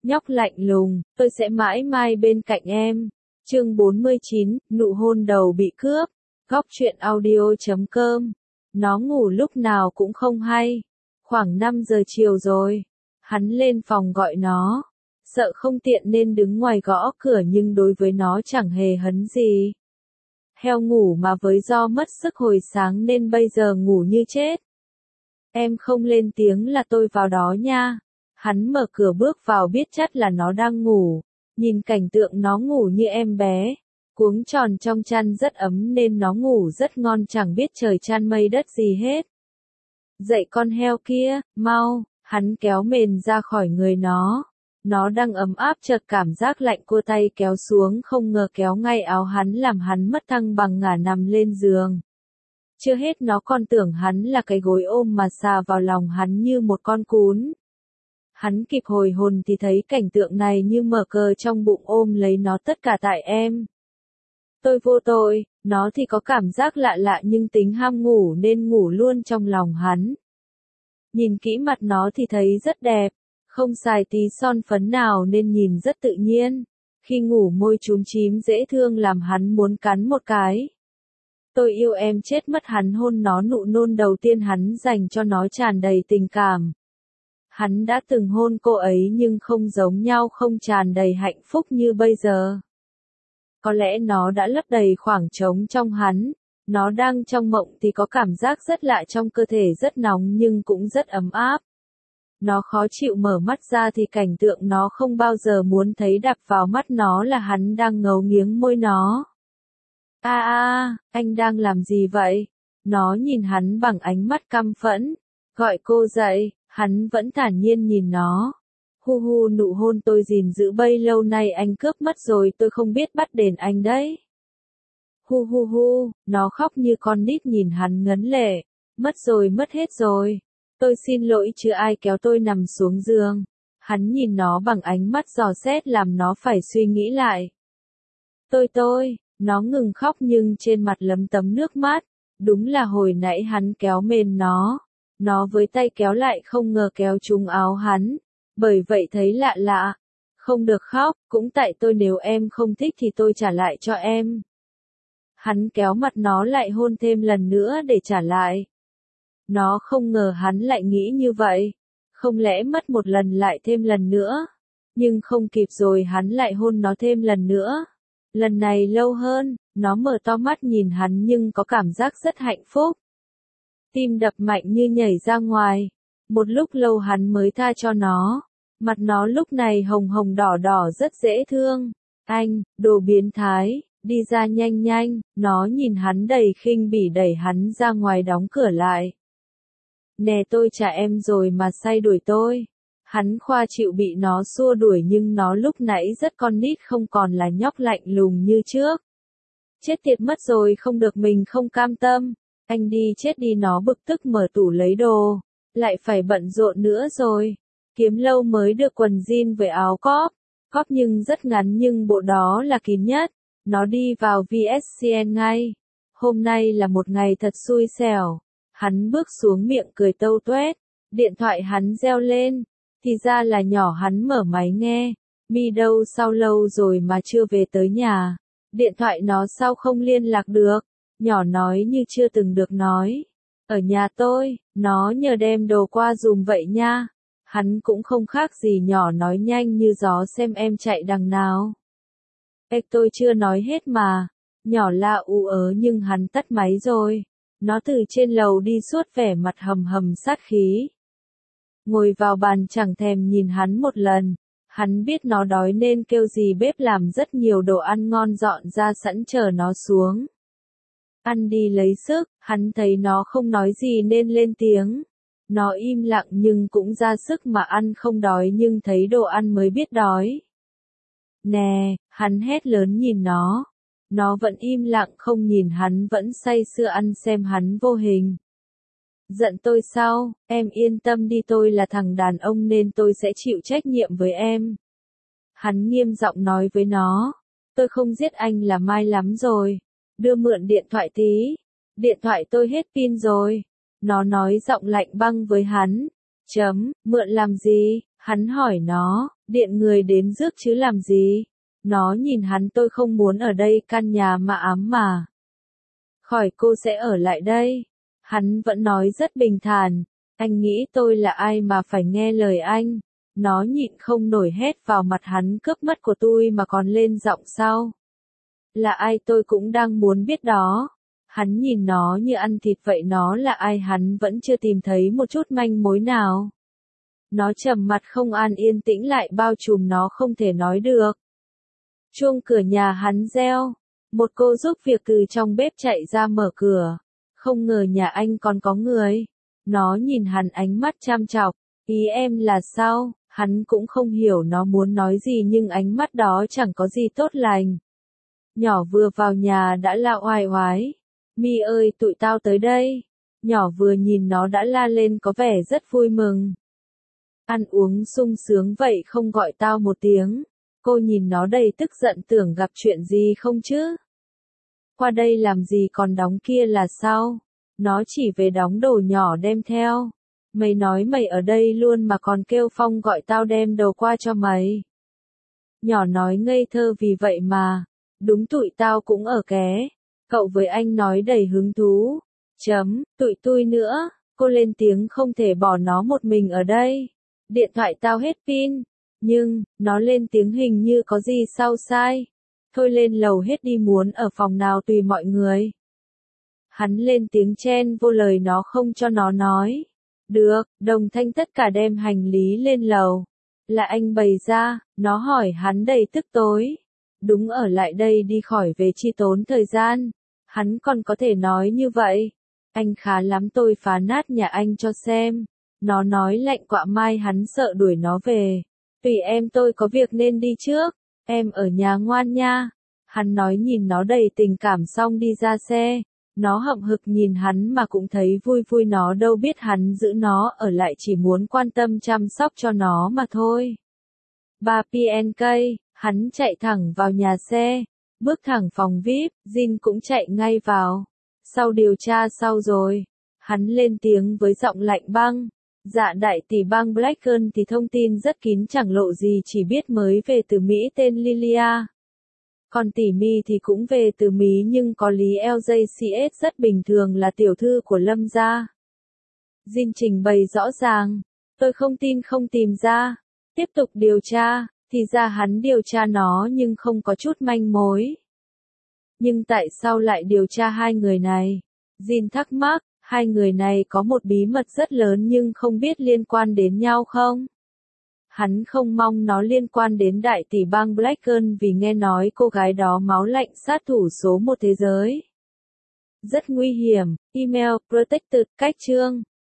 Nhóc lạnh lùng, tôi sẽ mãi mãi bên cạnh em. Chương 49, nụ hôn đầu bị cướp. Góc truyện audio.com. Nó ngủ lúc nào cũng không hay. Khoảng 5 giờ chiều rồi. Hắn lên phòng gọi nó. Sợ không tiện nên đứng ngoài gõ cửa nhưng đối với nó chẳng hề hấn gì. Heo ngủ mà với do mất sức hồi sáng nên bây giờ ngủ như chết. Em không lên tiếng là tôi vào đó nha. Hắn mở cửa bước vào biết chắc là nó đang ngủ. Nhìn cảnh tượng nó ngủ như em bé. Cuống tròn trong chăn rất ấm nên nó ngủ rất ngon chẳng biết trời chan mây đất gì hết. Dậy con heo kia, mau, hắn kéo mền ra khỏi người nó. Nó đang ấm áp chợt cảm giác lạnh cua tay kéo xuống không ngờ kéo ngay áo hắn làm hắn mất thăng bằng ngả nằm lên giường. Chưa hết nó còn tưởng hắn là cái gối ôm mà xà vào lòng hắn như một con cún. Hắn kịp hồi hồn thì thấy cảnh tượng này như mở cờ trong bụng ôm lấy nó tất cả tại em. Tôi vô tội, nó thì có cảm giác lạ lạ nhưng tính ham ngủ nên ngủ luôn trong lòng hắn. Nhìn kỹ mặt nó thì thấy rất đẹp, không xài tí son phấn nào nên nhìn rất tự nhiên. Khi ngủ môi chúm chím dễ thương làm hắn muốn cắn một cái. Tôi yêu em chết mất hắn hôn nó nụ nôn đầu tiên hắn dành cho nó tràn đầy tình cảm. Hắn đã từng hôn cô ấy nhưng không giống nhau không tràn đầy hạnh phúc như bây giờ. Có lẽ nó đã lấp đầy khoảng trống trong hắn. Nó đang trong mộng thì có cảm giác rất lạ trong cơ thể rất nóng nhưng cũng rất ấm áp. Nó khó chịu mở mắt ra thì cảnh tượng nó không bao giờ muốn thấy đập vào mắt nó là hắn đang ngấu nghiến môi nó. Anh đang làm gì vậy? Nó nhìn hắn bằng ánh mắt căm phẫn. Gọi cô dậy, hắn vẫn thản nhiên nhìn nó. Hu nụ hôn tôi gìn giữ bấy lâu nay anh cướp mất rồi tôi không biết bắt đền anh đấy. Hu, nó khóc như con nít nhìn hắn ngấn lệ. Mất rồi mất hết rồi. Tôi xin lỗi chứ ai kéo tôi nằm xuống giường. Hắn nhìn nó bằng ánh mắt dò xét làm nó phải suy nghĩ lại. Nó ngừng khóc nhưng trên mặt lấm tấm nước mắt. Đúng là hồi nãy hắn kéo mền nó. Nó với tay kéo lại không ngờ kéo trúng áo hắn. Bởi vậy thấy lạ lạ. Không được khóc, cũng tại tôi nếu em không thích thì tôi trả lại cho em. Hắn kéo mặt nó lại hôn thêm lần nữa để trả lại. Nó không ngờ hắn lại nghĩ như vậy. Không lẽ mất một lần lại thêm lần nữa. Nhưng không kịp rồi hắn lại hôn nó thêm lần nữa. Lần này lâu hơn, nó mở to mắt nhìn hắn nhưng có cảm giác rất hạnh phúc. Tim đập mạnh như nhảy ra ngoài. Một lúc lâu hắn mới tha cho nó. Mặt nó lúc này hồng hồng đỏ đỏ rất dễ thương. Anh, đồ biến thái, đi ra nhanh, nó nhìn hắn đầy khinh bỉ đẩy hắn ra ngoài đóng cửa lại. Nè tôi trả em rồi mà say đuổi tôi. Hắn khoa chịu bị nó xua đuổi nhưng nó lúc nãy rất con nít không còn là nhóc lạnh lùng như trước. Chết tiệt mất rồi không được mình không cam tâm. Anh đi chết đi nó bực tức mở tủ lấy đồ. Lại phải bận rộn nữa rồi. Kiếm lâu mới được quần jean với áo cóp. Cóp nhưng rất ngắn nhưng bộ đó là kín nhất. Nó đi vào VSCN ngay. Hôm nay là một ngày thật xui xẻo. Hắn bước xuống miệng cười tâu tuét. Điện thoại hắn reo lên. Thì ra là nhỏ hắn mở máy nghe. Mi đâu sao lâu rồi mà chưa về tới nhà. Điện thoại nó sao không liên lạc được. Nhỏ nói như chưa từng được nói. Ở nhà tôi, nó nhờ đem đồ qua dùm vậy nha. Hắn cũng không khác gì nhỏ nói nhanh như gió xem em chạy đằng nào. Tôi chưa nói hết mà. Nhỏ la ú ớ nhưng hắn tắt máy rồi. Nó từ trên lầu đi suốt vẻ mặt hầm hầm sát khí. Ngồi vào bàn chẳng thèm nhìn hắn một lần. Hắn biết nó đói nên kêu dì bếp làm rất nhiều đồ ăn ngon dọn ra sẵn chờ nó xuống. Ăn đi lấy sức, hắn thấy nó không nói gì nên lên tiếng. Nó im lặng nhưng cũng ra sức mà ăn không đói nhưng thấy đồ ăn mới biết đói. Nè, hắn hét lớn nhìn nó. Nó vẫn im lặng không nhìn hắn vẫn say sưa ăn xem hắn vô hình. Giận tôi sao, em yên tâm đi tôi là thằng đàn ông nên tôi sẽ chịu trách nhiệm với em. Hắn nghiêm giọng nói với nó. Tôi không giết anh là may lắm rồi. Đưa mượn điện thoại tí. Điện thoại tôi hết pin rồi. Nó nói giọng lạnh băng với hắn. Mượn làm gì? Hắn hỏi nó, điện người đến rước chứ làm gì? Nó nhìn hắn, tôi không muốn ở đây, căn nhà mà ám mà. Khỏi, cô sẽ ở lại đây. Hắn vẫn nói rất bình thản, anh nghĩ tôi là ai mà phải nghe lời anh? Nó nhịn không nổi hét vào mặt hắn, cướp mất của tôi mà còn lên giọng sau. Là ai tôi cũng đang muốn biết đó. Hắn nhìn nó như ăn thịt vậy, nó là ai hắn vẫn chưa tìm thấy một chút manh mối nào. Nó trầm mặt không an, yên tĩnh lại bao trùm nó, không thể nói được. Chuông cửa nhà hắn reo. Một cô giúp việc từ trong bếp chạy ra mở cửa. Không ngờ nhà anh còn có người. Nó nhìn hắn ánh mắt chăm chọc. Ý em là sao? Hắn cũng không hiểu nó muốn nói gì, nhưng ánh mắt đó chẳng có gì tốt lành. Nhỏ vừa vào nhà đã la oai oái. Mi ơi, tụi tao tới đây. Nhỏ vừa nhìn nó đã la lên, có vẻ rất vui mừng. Ăn uống sung sướng vậy không gọi tao một tiếng. Cô nhìn nó đầy tức giận, tưởng gặp chuyện gì không chứ? Qua đây làm gì, còn đóng kia là sao? Nó chỉ về đóng đồ, nhỏ đem theo. Mày nói mày ở đây luôn mà còn kêu Phong gọi tao đem đồ qua cho mày. Nhỏ nói ngây thơ, vì vậy mà. Đúng, tụi tao cũng ở ké. Cậu với anh nói đầy hứng thú. Tụi tôi nữa. Cô lên tiếng, không thể bỏ nó một mình ở đây. Điện thoại tao hết pin. Nhưng, nó lên tiếng, hình như có gì sao sai. Thôi lên lầu hết đi, muốn ở phòng nào tùy mọi người. Hắn lên tiếng chen vô lời nó, không cho nó nói. Được, đồng thanh tất cả đem hành lý lên lầu. Là anh bày ra, nó hỏi hắn đầy tức tối. Đúng, ở lại đây đi, khỏi về chi tốn thời gian. Hắn còn có thể nói như vậy. Anh khá lắm, tôi phá nát nhà anh cho xem. Nó nói lạnh quạ mai, hắn sợ đuổi nó về. Tùy em, tôi có việc nên đi trước. Em ở nhà ngoan nha. Hắn nói nhìn nó đầy tình cảm, xong đi ra xe. Nó hậm hực nhìn hắn mà cũng thấy vui vui, nó đâu biết hắn giữ nó ở lại chỉ muốn quan tâm chăm sóc cho nó mà thôi. 3 PNK, hắn chạy thẳng vào nhà xe, bước thẳng phòng VIP, Jin cũng chạy ngay vào. Sau điều tra sau rồi, hắn lên tiếng với giọng lạnh băng. Dạ đại tỷ bang Blackburn thì thông tin rất kín, chẳng lộ gì, chỉ biết mới về từ Mỹ tên Lilia. Còn tỷ Mi thì cũng về từ Mỹ nhưng có lý LJCS, rất bình thường, là tiểu thư của Lâm gia. Jin trình bày rõ ràng. Tôi không tin không tìm ra. Tiếp tục điều tra, thì ra hắn điều tra nó nhưng không có chút manh mối. Nhưng tại sao lại điều tra hai người này? Jin thắc mắc, hai người này có một bí mật rất lớn nhưng không biết liên quan đến nhau không? Hắn không mong nó liên quan đến đại tỷ bang Blackburn vì nghe nói cô gái đó máu lạnh, sát thủ số 1 thế giới. Rất nguy hiểm. Email, Protected, cách chương.